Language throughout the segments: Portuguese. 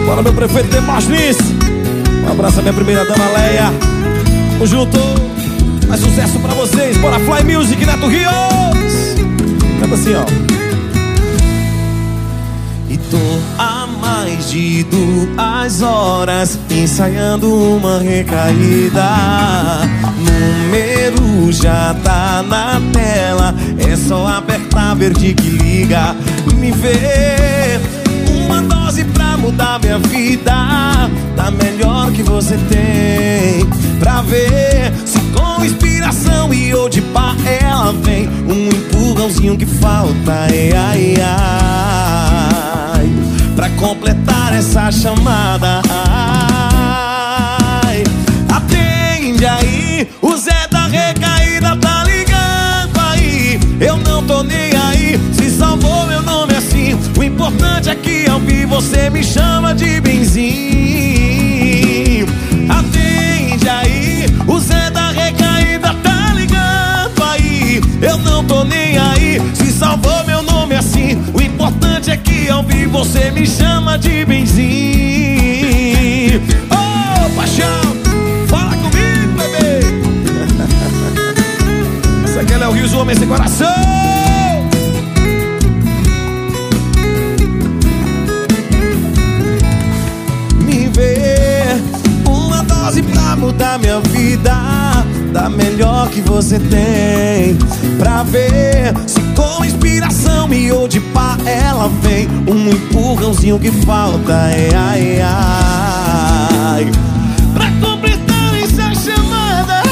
Bora, meu prefeito Demóstenes. Um abraço à minha primeira dama Leia. Tamo junto. Mais sucesso pra vocês. Bora, Fly Music, Neto Rios. Canta assim, ó. E tô há mais de 2 horas ensaiando uma recaída. Número já tá na tela, é só apertar verde que liga. Me vê, uma dose pra mudar minha vida, da melhor que você tem. Pra ver se com inspiração e ou de pá ela vem. Um empurrãozinho que falta, ai, ai, ai, pra completar essa chamada. Ai, atende aí, o Zé da recaída tá ligando aí. Eu não tô nem aí, se salvou meu nome assim. O importante é que ao ouvir você me chama de benzinho. Atende aí, o Zé da recaída tá ligando aí. Eu não tô nem aí, se salvou meu nome assim. O importante é que ao ouvir você me chama de benzinho. Ô, paixão, fala comigo, bebê. Essa aqui é Léo Rios, o homem sem coração. Me vê, uma dose pra mudar minha vida, da melhor que você tem. Pra ver se com inspiração e ou de pá ela vem. Um empurrãozinho que falta, ai, ai, ai, pra completar essa chamada.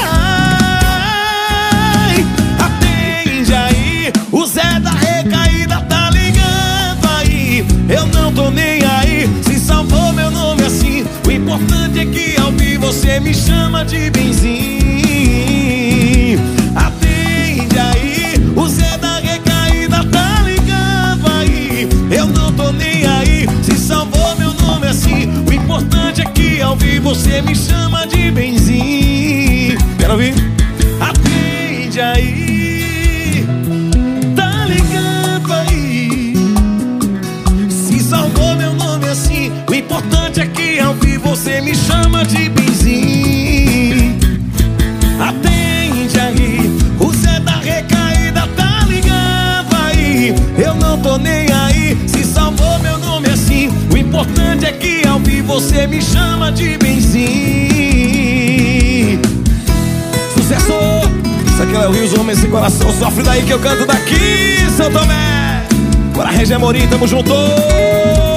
Ai, atende aí, o Zé da recaída tá ligando aí. Eu não tô nem aí, se salvou meu nome assim. O importante é que ao ouvir você me chama de benzinho. Atende aí, o Zé da recaída tá ligando aí. Eu não tô nem aí, se salvou meu nome assim. O importante é que ao ouvir você me chama de benzinho. Quero ouvir? Atende aí, tá ligando aí. Se salvou meu nome assim. O importante é que ao ouvir você me chama de benzinho. Atende aí, o Zé da recaída tá ligando aí. Eu não tô nem aí, se salvou meu nome assim. O importante é que ao ouvir você me chama de benzinho. Sucesso! Isso aqui é Léo Rios, o homem sem coração. Sofre daí que eu canto daqui, São Tomé. Bora, Regia Amorim, tamo junto.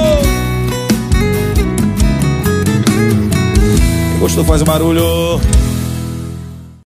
Quem gostou faz o barulho.